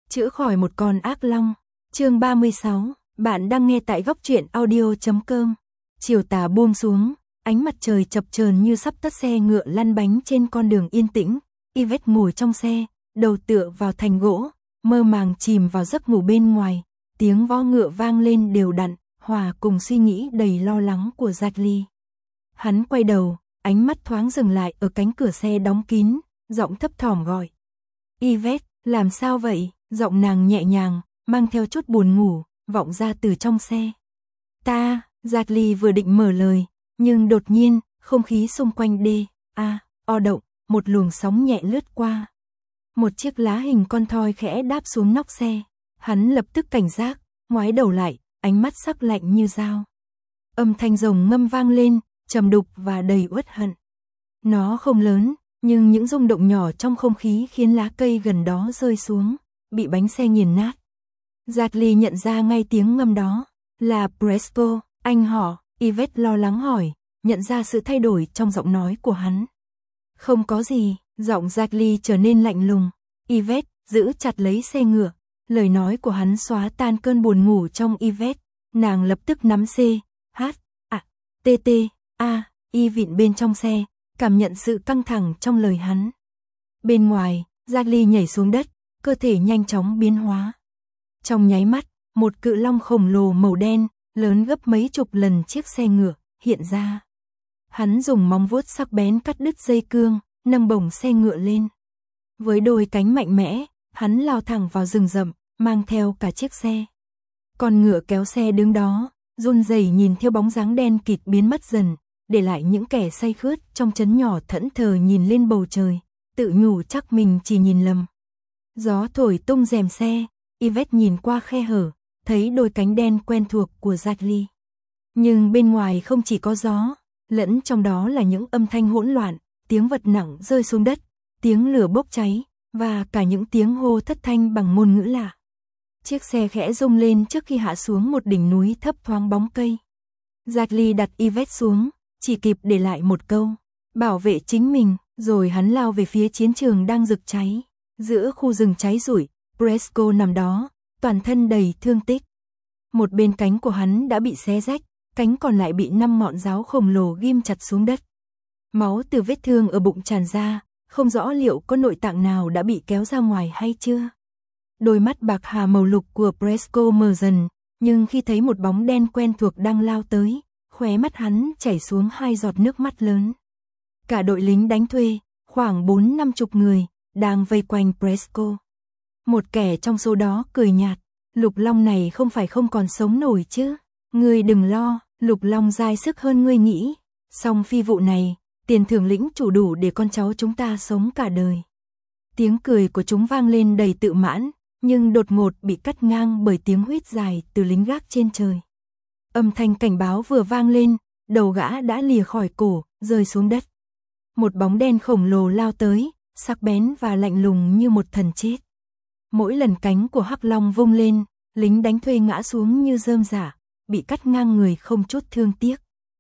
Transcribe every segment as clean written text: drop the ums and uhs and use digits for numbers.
Chữa khỏi một con ác long. Chương 36, bạn đang nghe tại góc truyện audio.com. Chiều tà buông xuống, ánh mặt trời chập chờn như sắp tắt, xe ngựa lăn bánh trên con đường yên tĩnh. Yvette ngồi trong xe, đầu tựa vào thành gỗ, mơ màng chìm vào giấc ngủ bên ngoài. Tiếng vó ngựa vang lên đều đặn, hòa cùng suy nghĩ đầy lo lắng của Jackie. Hắn quay đầu, ánh mắt thoáng dừng lại ở cánh cửa xe đóng kín, giọng thấp thỏm gọi. Yvette, làm sao vậy? Giọng nàng nhẹ nhàng, mang theo chút buồn ngủ, vọng ra từ trong xe. Jackie vừa định mở lời, nhưng đột nhiên, không khí xung quanh động, một luồng sóng nhẹ lướt qua. Một chiếc lá hình con thoi khẽ đáp xuống nóc xe. Hắn lập tức cảnh giác, ngoái đầu lại, ánh mắt sắc lạnh như dao. Âm thanh rồng ngâm vang lên, trầm đục và đầy uất hận. Nó không lớn, nhưng những rung động nhỏ trong không khí khiến lá cây gần đó rơi xuống, bị bánh xe nghiền nát. Jackie nhận ra ngay tiếng ngâm đó, là Presco, anh họ. Yvette lo lắng hỏi, nhận ra sự thay đổi trong giọng nói của hắn. Không có gì, giọng Jackie trở nên lạnh lùng. Yvette giữ chặt lấy xe ngựa, lời nói của hắn xóa tan cơn buồn ngủ trong Yvette. Nàng lập tức nắm y vịn bên trong xe, cảm nhận sự căng thẳng trong lời hắn. Bên ngoài, Jackie nhảy xuống đất, cơ thể nhanh chóng biến hóa. Trong nháy mắt, một cự long khổng lồ màu đen, lớn gấp mấy chục lần chiếc xe ngựa, hiện ra. Hắn dùng móng vuốt sắc bén cắt đứt dây cương, nâng bổng xe ngựa lên. Với đôi cánh mạnh mẽ, hắn lao thẳng vào rừng rậm, mang theo cả chiếc xe. Con ngựa kéo xe đứng đó, run rẩy nhìn theo bóng dáng đen kịt biến mất dần, để lại những kẻ say khướt trong trấn nhỏ thẫn thờ nhìn lên bầu trời, tự nhủ chắc mình chỉ nhìn lầm. Gió thổi tung rèm xe, Yvette nhìn qua khe hở, thấy đôi cánh đen quen thuộc của Jackie. Nhưng bên ngoài không chỉ có gió, lẫn trong đó là những âm thanh hỗn loạn, tiếng vật nặng rơi xuống đất, tiếng lửa bốc cháy, và cả những tiếng hô thất thanh bằng ngôn ngữ lạ. Chiếc xe khẽ rung lên trước khi hạ xuống một đỉnh núi thấp thoáng bóng cây. Jackie đặt Yvette xuống, chỉ kịp để lại một câu, bảo vệ chính mình, rồi hắn lao về phía chiến trường đang rực cháy. Giữa khu rừng cháy rụi, Presco nằm đó, toàn thân đầy thương tích. Một bên cánh của hắn đã bị xé rách, cánh còn lại bị 5 ngọn giáo khổng lồ ghim chặt xuống đất. Máu từ vết thương ở bụng tràn ra, không rõ liệu có nội tạng nào đã bị kéo ra ngoài hay chưa. Đôi mắt bạc hà màu lục của Presco mờ dần, nhưng khi thấy một bóng đen quen thuộc đang lao tới, khóe mắt hắn chảy xuống 2 giọt nước mắt lớn. Cả đội lính đánh thuê, khoảng 40-50 người, đang vây quanh Presco. Một kẻ trong số đó cười nhạt, Lục Long này không phải không còn sống nổi chứ. Ngươi đừng lo, Lục Long dai sức hơn ngươi nghĩ. Song phi vụ này, tiền thưởng lĩnh chủ đủ để con cháu chúng ta sống cả đời. Tiếng cười của chúng vang lên đầy tự mãn, nhưng đột ngột bị cắt ngang bởi tiếng huýt dài từ lính gác trên trời. Âm thanh cảnh báo vừa vang lên, đầu gã đã lìa khỏi cổ, rơi xuống đất. Một bóng đen khổng lồ lao tới, sắc bén và lạnh lùng như một thần chết. Mỗi lần cánh của Hắc Long vung lên, lính đánh thuê ngã xuống như rơm rả, bị cắt ngang người không chút thương tiếc.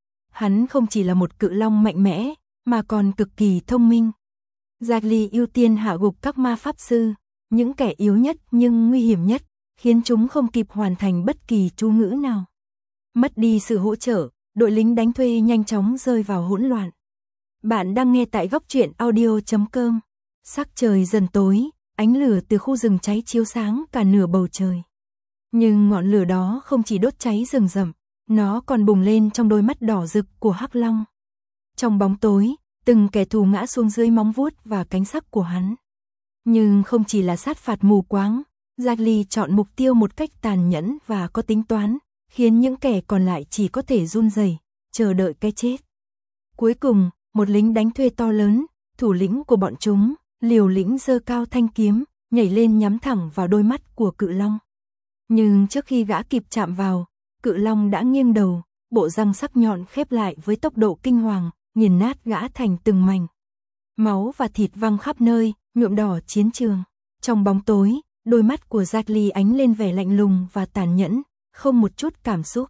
Hắn không chỉ là một cự long mạnh mẽ, mà còn cực kỳ thông minh. Jackie ưu tiên hạ gục các ma pháp sư, những kẻ yếu nhất nhưng nguy hiểm nhất, khiến chúng không kịp hoàn thành bất kỳ chú ngữ nào. Mất đi sự hỗ trợ, đội lính đánh thuê nhanh chóng rơi vào hỗn loạn. Bạn đang nghe tại góc truyện audio.com. Sắc trời dần tối, ánh lửa từ khu rừng cháy chiếu sáng cả nửa bầu trời. Nhưng ngọn lửa đó không chỉ đốt cháy rừng rậm, nó còn bùng lên trong đôi mắt đỏ rực của Hắc Long. Trong bóng tối, từng kẻ thù ngã xuống dưới móng vuốt và cánh sắc của hắn. Nhưng không chỉ là sát phạt mù quáng, Jackie chọn mục tiêu một cách tàn nhẫn và có tính toán, khiến những kẻ còn lại chỉ có thể run rẩy, chờ đợi cái chết. Cuối cùng, một lính đánh thuê to lớn, thủ lĩnh của bọn chúng, liều lĩnh giơ cao thanh kiếm, nhảy lên nhắm thẳng vào đôi mắt của cự long. Nhưng trước khi gã kịp chạm vào, cự long đã nghiêng đầu, bộ răng sắc nhọn khép lại với tốc độ kinh hoàng, nghiền nát gã thành từng mảnh. Máu và thịt văng khắp nơi, nhuộm đỏ chiến trường. Trong bóng tối, đôi mắt của Jackie ánh lên vẻ lạnh lùng và tàn nhẫn, không một chút cảm xúc.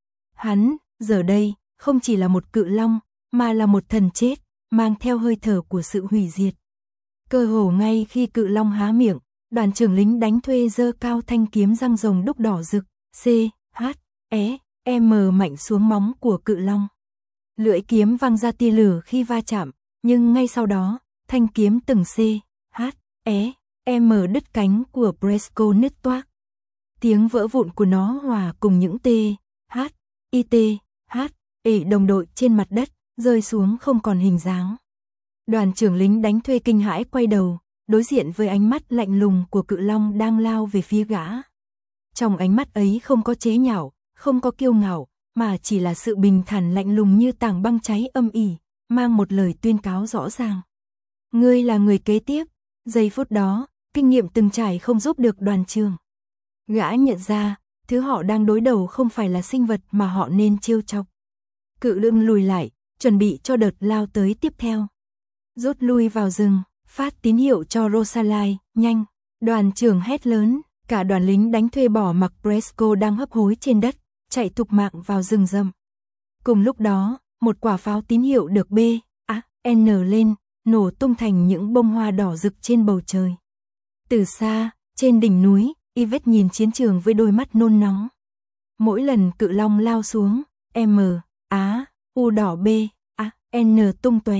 Hắn, giờ đây, không chỉ là một cự long, mà là một thần chết, mang theo hơi thở của sự hủy diệt. Cơ hồ ngay khi cự long há miệng, Đoàn trưởng lính đánh thuê giơ cao thanh kiếm răng rồng đúc đỏ rực, C, H, E, M mạnh xuống móng của cự long. Lưỡi kiếm văng ra tia lửa khi va chạm, nhưng ngay sau đó, thanh kiếm từng C, H, E, M đứt cánh của Bresco nứt toác. Tiếng vỡ vụn của nó hòa cùng những T, H, I T, H, E đồng đội trên mặt đất, rơi xuống không còn hình dáng. Đoàn trưởng lính đánh thuê kinh hãi quay đầu, đối diện với ánh mắt lạnh lùng của cự long đang lao về phía gã. Trong ánh mắt ấy không có chế nhạo, không có kiêu ngạo, mà chỉ là sự bình thản lạnh lùng như tảng băng cháy âm ỉ, mang một lời tuyên cáo rõ ràng. Ngươi là người kế tiếp. Giây phút đó, kinh nghiệm từng trải không giúp được đoàn trưởng. Gã nhận ra, thứ họ đang đối đầu không phải là sinh vật mà họ nên trêu chọc. Cự long lùi lại, chuẩn bị cho đợt lao tới tiếp theo. Rút lui vào rừng, phát tín hiệu cho Rosalie, nhanh. Đoàn trưởng hét lớn, cả đoàn lính đánh thuê bỏ mặc Bresco đang hấp hối trên đất, chạy thục mạng vào rừng rậm. Cùng lúc đó, một quả pháo tín hiệu được B, A, N lên, nổ tung thành những bông hoa đỏ rực trên bầu trời. Từ xa, trên đỉnh núi, Yvette nhìn chiến trường với đôi mắt nôn nóng. Mỗi lần cự long lao xuống, M, A, U đỏ B, A, N tung tóe.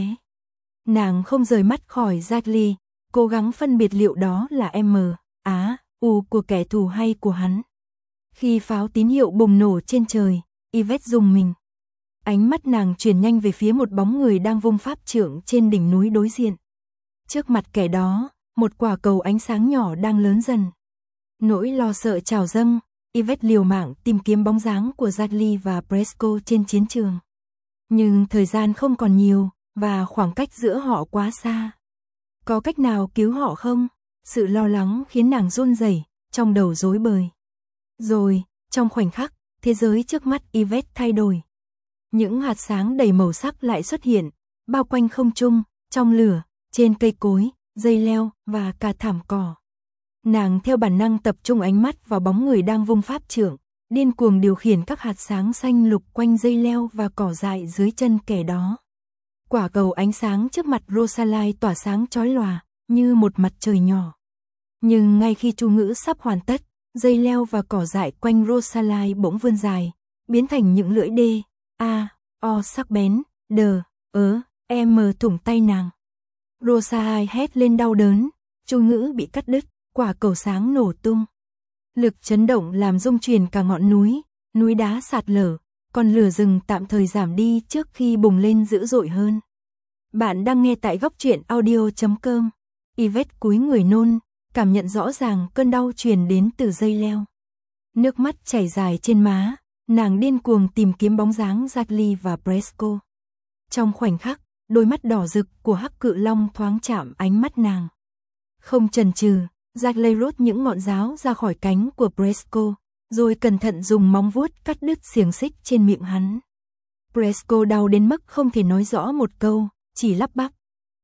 Nàng không rời mắt khỏi Zagli, cố gắng phân biệt liệu đó là M, A, U của kẻ thù hay của hắn. Khi pháo tín hiệu bùng nổ trên trời, Yvette rùng mình. Ánh mắt nàng chuyển nhanh về phía một bóng người đang vung pháp trượng trên đỉnh núi đối diện. Trước mặt kẻ đó, một quả cầu ánh sáng nhỏ đang lớn dần. Nỗi lo sợ trào dâng, Yvette liều mạng tìm kiếm bóng dáng của Zagli và Bresco trên chiến trường. Nhưng thời gian không còn nhiều, và khoảng cách giữa họ quá xa. Có cách nào cứu họ không? Sự lo lắng khiến nàng run rẩy, trong đầu rối bời. Rồi, trong khoảnh khắc, thế giới trước mắt Yvette thay đổi. Những hạt sáng đầy màu sắc lại xuất hiện, bao quanh không trung, trong lửa, trên cây cối, dây leo và cả thảm cỏ. Nàng theo bản năng tập trung ánh mắt vào bóng người đang vung pháp trượng, điên cuồng điều khiển các hạt sáng xanh lục quanh dây leo và cỏ dại dưới chân kẻ đó. Quả cầu ánh sáng trước mặt Rosalie tỏa sáng chói lòa, như một mặt trời nhỏ. Nhưng ngay khi chú ngữ sắp hoàn tất, dây leo và cỏ dại quanh Rosalie bỗng vươn dài, biến thành những lưỡi D, A, O sắc bén, D, M thủng tay nàng. Rosalie hét lên đau đớn, chú ngữ bị cắt đứt, quả cầu sáng nổ tung. Lực chấn động làm rung chuyển cả ngọn núi, núi đá sạt lở, còn lửa rừng tạm thời giảm đi trước khi bùng lên dữ dội hơn. Bạn đang nghe tại góc truyện audio.com. Yvette cúi người nôn, cảm nhận rõ ràng cơn đau truyền đến từ dây leo. Nước mắt chảy dài trên má, nàng điên cuồng tìm kiếm bóng dáng Zagli và Bresco. Trong khoảnh khắc, đôi mắt đỏ rực của hắc cự long thoáng chạm ánh mắt nàng. Không chần chừ, Zagli rút những ngọn giáo ra khỏi cánh của Bresco, rồi cẩn thận dùng móng vuốt cắt đứt xiềng xích trên miệng hắn. Bresco đau đến mức không thể nói rõ một câu, chỉ lắp bắp.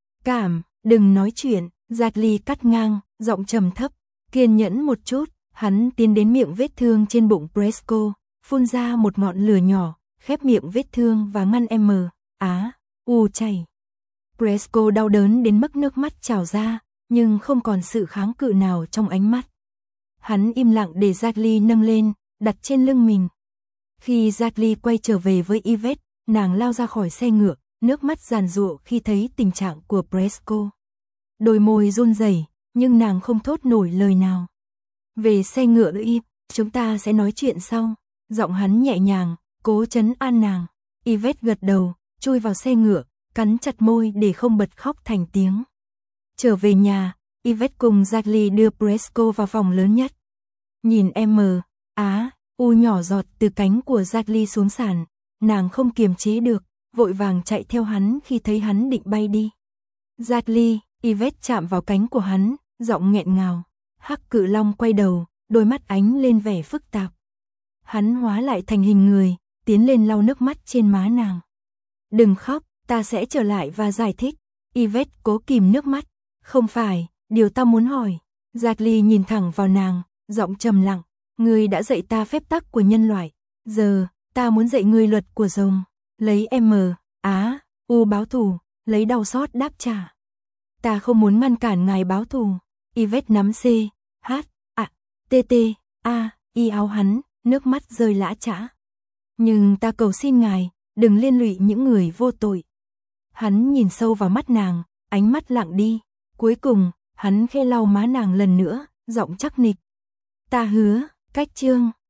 Đừng nói chuyện, Zagli cắt ngang, giọng trầm thấp, kiên nhẫn một chút, hắn tiến đến miệng vết thương trên bụng Bresco, phun ra một ngọn lửa nhỏ, khép miệng vết thương và ngăn M, A, U chảy. Bresco đau đớn đến mức nước mắt trào ra, nhưng không còn sự kháng cự nào trong ánh mắt. Hắn im lặng để Zagli nâng lên, đặt trên lưng mình. Khi Zagli quay trở về với Yvette, nàng lao ra khỏi xe ngựa, nước mắt giàn giụa khi thấy tình trạng của Bresco. Đôi môi run rẩy, nhưng nàng không thốt nổi lời nào. Về xe ngựa đi, chúng ta sẽ nói chuyện sau. Giọng hắn nhẹ nhàng, cố trấn an nàng. Yvette gật đầu, chui vào xe ngựa, cắn chặt môi để không bật khóc thành tiếng. Trở về nhà, Yvette cùng Zagli đưa Bresco vào phòng lớn nhất. Nhìn M, A, U nhỏ giọt từ cánh của Zagli xuống sàn, nàng không kiềm chế được, vội vàng chạy theo hắn khi thấy hắn định bay đi. Zagli, Yvette chạm vào cánh của hắn, giọng nghẹn ngào. Hắc cự long quay đầu, đôi mắt ánh lên vẻ phức tạp. Hắn hóa lại thành hình người, tiến lên lau nước mắt trên má nàng. Đừng khóc, ta sẽ trở lại và giải thích. Yvette cố kìm nước mắt. Không phải, điều ta muốn hỏi. Zagli nhìn thẳng vào nàng, giọng trầm lặng. Ngươi đã dạy ta phép tắc của nhân loại. Giờ, ta muốn dạy ngươi luật của rồng. Lấy M, A, U báo thù, lấy đau xót đáp trả. Ta không muốn ngăn cản ngài báo thù. Yvette nắm C, hát, ạ, tê tê, a, y áo hắn, nước mắt rơi lã chã. Nhưng ta cầu xin ngài, đừng liên lụy những người vô tội. Hắn nhìn sâu vào mắt nàng, ánh mắt lặng đi. Cuối cùng, hắn khẽ lau má nàng lần nữa, giọng chắc nịch. Ta hứa, cách chương.